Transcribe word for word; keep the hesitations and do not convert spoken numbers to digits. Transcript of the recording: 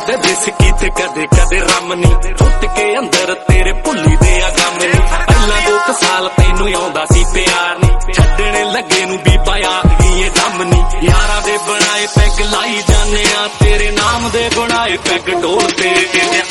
कदे बिस्की ते कदे कदे रम नी छुट के अंदर तेरे भुल्ली दे आ गम नी पहला दो क साल तैनू आउंदा सी प्यार नी छड्डने लगे नू बीबा आख गई ए दम नी यारां दे बनाए पैग लाई जाने आ तेरे नाम दे बनाए पैग ढोल ते